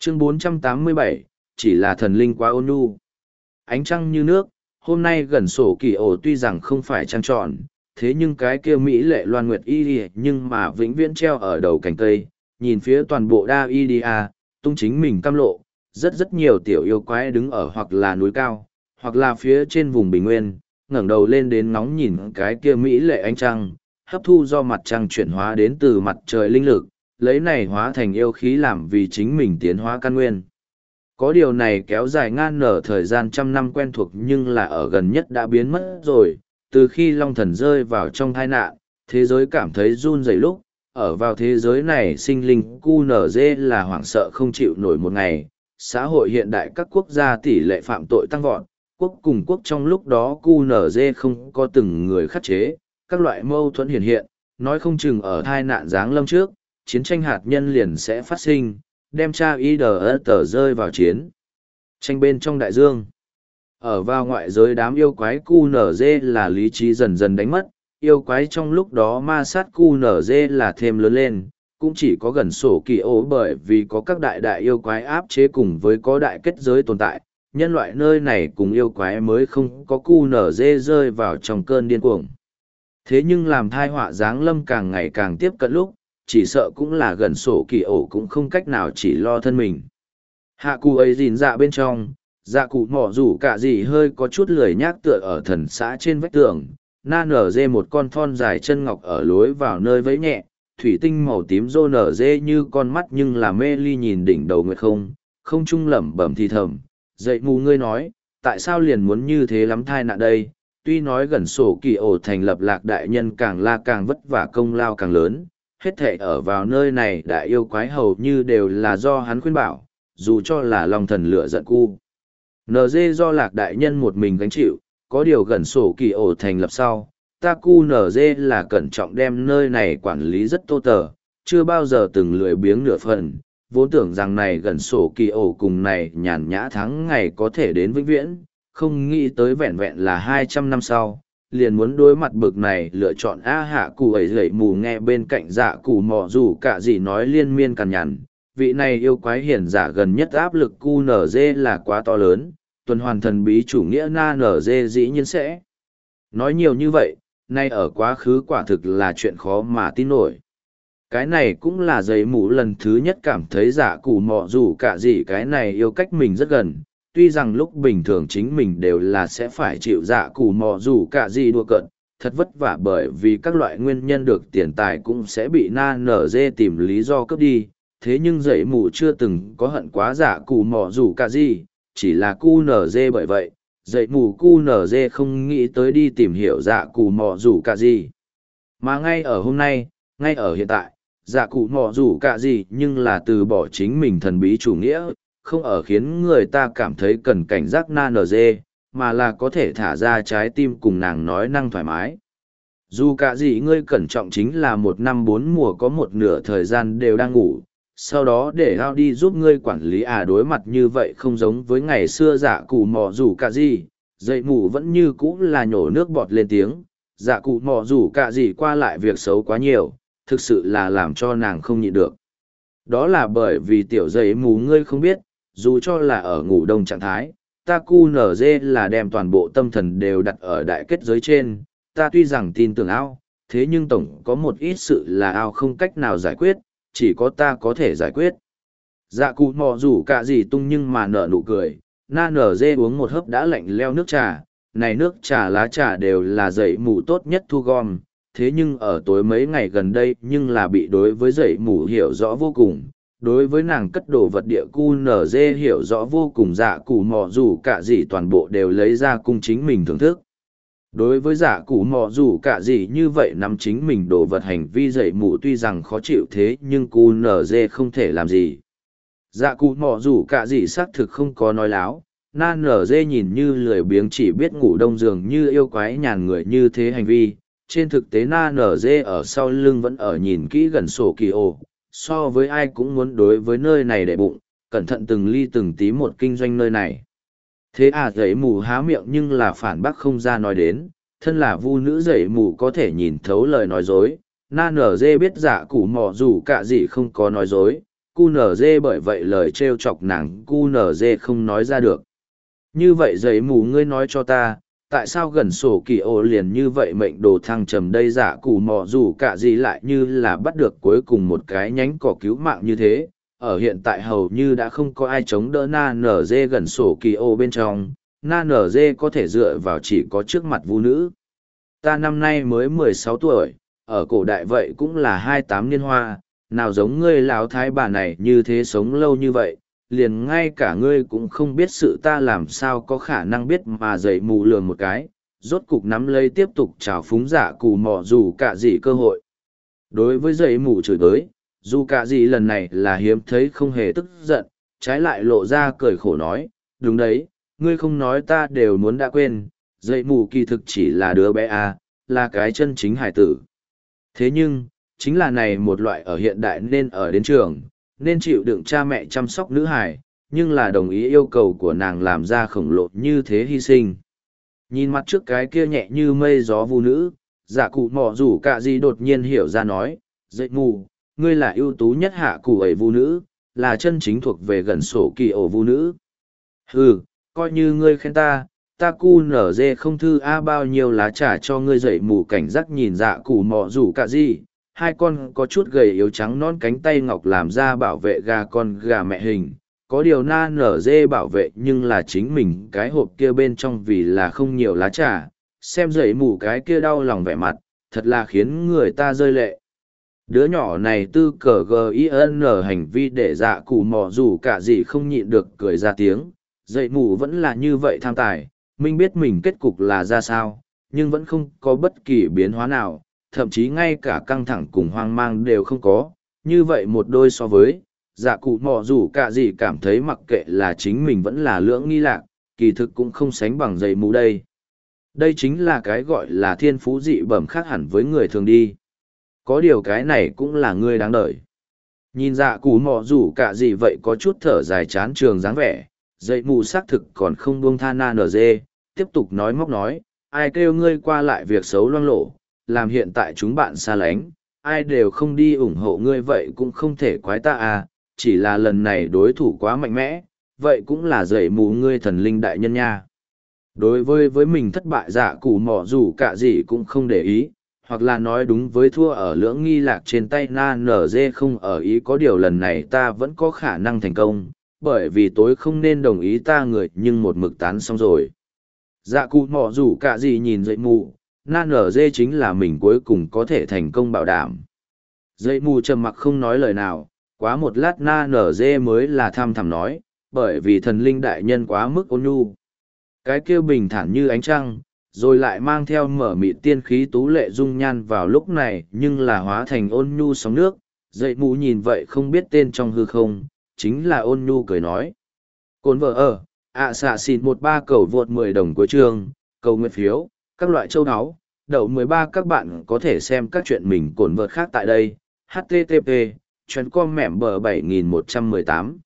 Chương 487, chỉ là thần linh quá ôn nhu. Ánh trăng như nước, hôm nay gần sổ kỳ ổ tuy rằng không phải trăng tròn, thế nhưng cái kia mỹ lệ loan nguyệt y nhưng mà vĩnh viễn treo ở đầu cành cây, nhìn phía toàn bộ đa y tung chính mình cam lộ, rất nhiều tiểu yêu quái đứng ở hoặc là núi cao, hoặc là phía trên vùng bình nguyên, ngẩng đầu lên đến ngóng nhìn cái kia mỹ lệ ánh trăng, hấp thu do mặt trăng chuyển hóa đến từ mặt trời linh lực, lấy này hóa thành yêu khí làm vì chính mình tiến hóa căn nguyên. Có điều này kéo dài ngang nở thời gian trăm năm quen thuộc nhưng là ở gần nhất đã biến mất rồi, từ khi Long Thần rơi vào trong tai nạn, thế giới cảm thấy run rẩy lúc, ở vào thế giới này sinh linh QNZ là hoảng sợ không chịu nổi một ngày, xã hội hiện đại các quốc gia tỷ lệ phạm tội tăng vọt, quốc cùng quốc trong lúc đó QNZ không có từng người khắc chế, các loại mâu thuẫn hiện hiện, nói không chừng ở tai nạn giáng lâm trước, chiến tranh hạt nhân liền sẽ phát sinh, đem cha tờ rơi vào chiến tranh bên trong đại dương. Ở vào ngoại giới đám yêu quái QNZ là lý trí dần dần đánh mất, yêu quái trong lúc đó ma sát QNZ là thêm lớn lên, cũng chỉ có gần sổ kỳ ố bởi vì có các đại yêu quái áp chế cùng với có đại kết giới tồn tại, nhân loại nơi này cùng yêu quái mới không có QNZ rơi vào trong cơn điên cuồng. Thế nhưng làm thai họa giáng lâm càng ngày càng tiếp cận lúc, chỉ sợ cũng là gần sổ kỳ ổ cũng không cách nào chỉ lo thân mình. Hạ cụ ấy gìn dạ bên trong, dạ cụ mỏ rủ cả gì hơi có chút lười nhác tựa ở thần xã trên vách tường, na nở dê một con thon dài chân ngọc ở lối vào nơi vẫy nhẹ, thủy tinh màu tím rô nở dê như con mắt nhưng là mê ly nhìn đỉnh đầu nguyệt không trung lẩm bẩm thì thầm, dậy mù ngươi nói, tại sao liền muốn như thế lắm thai nạn đây, tuy nói gần sổ kỳ ổ thành lập lạc đại nhân càng la càng vất vả công lao càng lớn, hết thể ở vào nơi này đại yêu quái hầu như đều là do hắn khuyên bảo, dù cho là lòng thần lửa giận cu. NG do lạc đại nhân một mình gánh chịu, có điều gần sổ kỳ ổ thành lập sau, ta cu NG là cẩn trọng đem nơi này quản lý rất tô tờ, chưa bao giờ từng lười biếng nửa phần, vốn tưởng rằng này gần sổ kỳ ổ cùng này nhàn nhã tháng ngày có thể đến vĩnh viễn, không nghĩ tới vẹn vẹn là 200 năm sau, liền muốn đối mặt bực này lựa chọn A hạ cụ ấy gậy mù nghe bên cạnh dạ cụ mò dù cả gì nói liên miên cằn nhằn, vị này yêu quái hiển giả gần nhất áp lực QNZ là quá to lớn, tuần hoàn thần bí chủ nghĩa na NG dĩ nhiên sẽ. Nói nhiều như vậy, nay ở quá khứ quả thực là chuyện khó mà tin nổi. Cái này cũng là giấy mũ lần thứ nhất cảm thấy giả cụ mọ dù cả gì cái này yêu cách mình rất gần. Tuy rằng lúc bình thường chính mình đều là sẽ phải chịu giả cụ mọ dù cả gì đùa cợt, thật vất vả bởi vì các loại nguyên nhân được tiền tài cũng sẽ bị na nở dê tìm lý do cướp đi. Thế nhưng giấy mũ chưa từng có hận quá giả cụ mọ dù cả gì, chỉ là cu nở dê bởi vậy, giấy mũ cu nở dê không nghĩ tới đi tìm hiểu giả cụ mọ dù cả gì. Mà ngay ở hôm nay, ngay ở hiện tại, dạ cụ mò rủ cả gì nhưng là từ bỏ chính mình thần bí chủ nghĩa, không ở khiến người ta cảm thấy cần cảnh giác na nở dê, mà là có thể thả ra trái tim cùng nàng nói năng thoải mái. Dù cả gì ngươi cẩn trọng chính là 1 năm 4 mùa có một nửa thời gian đều đang ngủ, sau đó để ao đi giúp ngươi quản lý đối mặt như vậy không giống với ngày xưa dạ cụ mò rủ cả gì, dậy mù vẫn như cũ là nhổ nước bọt lên tiếng, dạ cụ mò rủ cả gì qua lại việc xấu quá nhiều, thực sự là làm cho nàng không nhịn được. Đó là bởi vì tiểu giấy mù ngươi không biết, dù cho là ở ngủ đông trạng thái, ta cu nở dê là đem toàn bộ tâm thần đều đặt ở đại kết giới trên, ta tuy rằng tin tưởng ao, thế nhưng tổng có một ít sự là ao không cách nào giải quyết, chỉ có ta có thể giải quyết. Dạ cụ mò rủ cả gì tung nhưng mà nở nụ cười, na nở dê uống một hớp đã lạnh leo nước trà, này nước trà lá trà đều là giấy mù tốt nhất thu gom. Thế nhưng ở tối mấy ngày gần đây nhưng là bị đối với dậy mù hiểu rõ vô cùng, đối với nàng cất đồ vật địa cu nở dê hiểu rõ vô cùng dạ cụ mò dù cả gì toàn bộ đều lấy ra cung chính mình thưởng thức. Đối với dạ cụ mò dù cả gì như vậy nắm chính mình đồ vật hành vi dậy mù tuy rằng khó chịu thế nhưng cu nở dê không thể làm gì. Dạ cụ mò dù cả gì xác thực không có nói láo, na nở dê nhìn như lười biếng chỉ biết ngủ đông giường như yêu quái nhàn người như thế hành vi. Trên thực tế na nở dê ở sau lưng vẫn ở nhìn kỹ gần sổ kỳ ồ, so với ai cũng muốn đối với nơi này để bụng, cẩn thận từng ly từng tí một kinh doanh nơi này. Thế giấy mù há miệng nhưng là phản bác không ra nói đến, thân là vu nữ giấy mù có thể nhìn thấu lời nói dối, na nở dê biết giả cụ mò dù cả gì không có nói dối, QNZ bởi vậy lời trêu chọc nàng QNZ không nói ra được. Như vậy giấy mù ngươi nói cho ta, tại sao gần sổ kỳ ô liền như vậy mệnh đồ thăng trầm đây giả củ mò dù cả gì lại như là bắt được cuối cùng một cái nhánh cỏ cứu mạng như thế. Ở hiện tại hầu như đã không có ai chống đỡ na nở dê gần sổ kỳ ô bên trong, na nở dê có thể dựa vào chỉ có trước mặt vũ nữ. Ta năm nay mới 16 tuổi, ở cổ đại vậy cũng là 28 niên hoa, nào giống ngươi lão thái bà này như thế sống lâu như vậy, liền ngay cả ngươi cũng không biết sự ta làm sao có khả năng biết mà dậy mù lường một cái, rốt cục nắm lấy tiếp tục trào phúng giả cù mò dù cả gì cơ hội. Đối với dậy mù chửi tới, dù cả gì lần này là hiếm thấy không hề tức giận, trái lại lộ ra cười khổ nói, đúng đấy, ngươi không nói ta đều muốn đã quên, dậy mù kỳ thực chỉ là đứa bé à, là cái chân chính hải tử. Thế nhưng, chính là này một loại ở hiện đại nên ở đến trường, nên chịu đựng cha mẹ chăm sóc nữ hài, nhưng là đồng ý yêu cầu của nàng làm ra khổng lồ như thế hy sinh. Nhìn mặt trước cái kia nhẹ như mây gió vu nữ, giả cụ mò rủ cả gì đột nhiên hiểu ra nói, dậy mù, ngươi là ưu tú nhất hạ cụ ấy vu nữ, là chân chính thuộc về gần sổ kỳ ổ vu nữ. Hừ, coi như ngươi khen ta cu nở dê không thư a bao nhiêu lá trà cho ngươi dậy mù cảnh giác nhìn dạ cụ mò rủ cả gì. Hai con có chút gầy yếu trắng non cánh tay ngọc làm ra bảo vệ gà con gà mẹ hình, có điều na nở dê bảo vệ nhưng là chính mình cái hộp kia bên trong vì là không nhiều lá trà, xem dậy mù cái kia đau lòng vẻ mặt, thật là khiến người ta rơi lệ. Đứa nhỏ này tư cờ gin hành vi để dạ cụ mò rủ cả gì không nhịn được cười ra tiếng, dậy mù vẫn là như vậy tham tài, minh biết mình kết cục là ra sao, nhưng vẫn không có bất kỳ biến hóa nào, thậm chí ngay cả căng thẳng cùng hoang mang đều không có, như vậy một đôi so với, dạ cụ mò rủ cả gì cảm thấy mặc kệ là chính mình vẫn là lưỡng nghi lạc, kỳ thực cũng không sánh bằng dậy mù đây. Đây chính là cái gọi là thiên phú dị bẩm khác hẳn với người thường đi. Có điều cái này cũng là ngươi đáng đợi. Nhìn dạ cụ mò rủ cả gì vậy có chút thở dài chán trường dáng vẻ, dậy mù xác thực còn không buông tha na nở dê, tiếp tục nói móc nói, ai kêu ngươi qua lại việc xấu loang lộ, làm hiện tại chúng bạn xa lánh, ai đều không đi ủng hộ ngươi vậy cũng không thể quái ta à, chỉ là lần này đối thủ quá mạnh mẽ, vậy cũng là dậy mù ngươi thần linh đại nhân nha. Đối với mình thất bại dạ cụ mỏ dù cả gì cũng không để ý, hoặc là nói đúng với thua ở lưỡng nghi lạc trên tay na nở dê không ở ý có điều lần này ta vẫn có khả năng thành công, bởi vì tối không nên đồng ý ta người nhưng một mực tán xong rồi. Dạ cụ mỏ dù cả gì nhìn dậy mù, na nở dê chính là mình cuối cùng có thể thành công bảo đảm. Dậy mù trầm mặc không nói lời nào, quá một lát na nở dê mới là tham thẳm nói, bởi vì thần linh đại nhân quá mức ôn nhu. Cái kia bình thản như ánh trăng, rồi lại mang theo mở mịt tiên khí tú lệ dung nhan vào lúc này nhưng là hóa thành ôn nhu sóng nước. Dậy mù nhìn vậy không biết tên trong hư không, chính là ôn nhu cười nói. Cồn vợ ở, xạ xịt 13 cầu vượt 10 đồng cuối chương, cầu nguyện phiếu, các loại châu áo, đậu 13 các bạn có thể xem các chuyện mình cồn vợt khác tại đây. HTTP, chuyến com mẻm bờ 7118.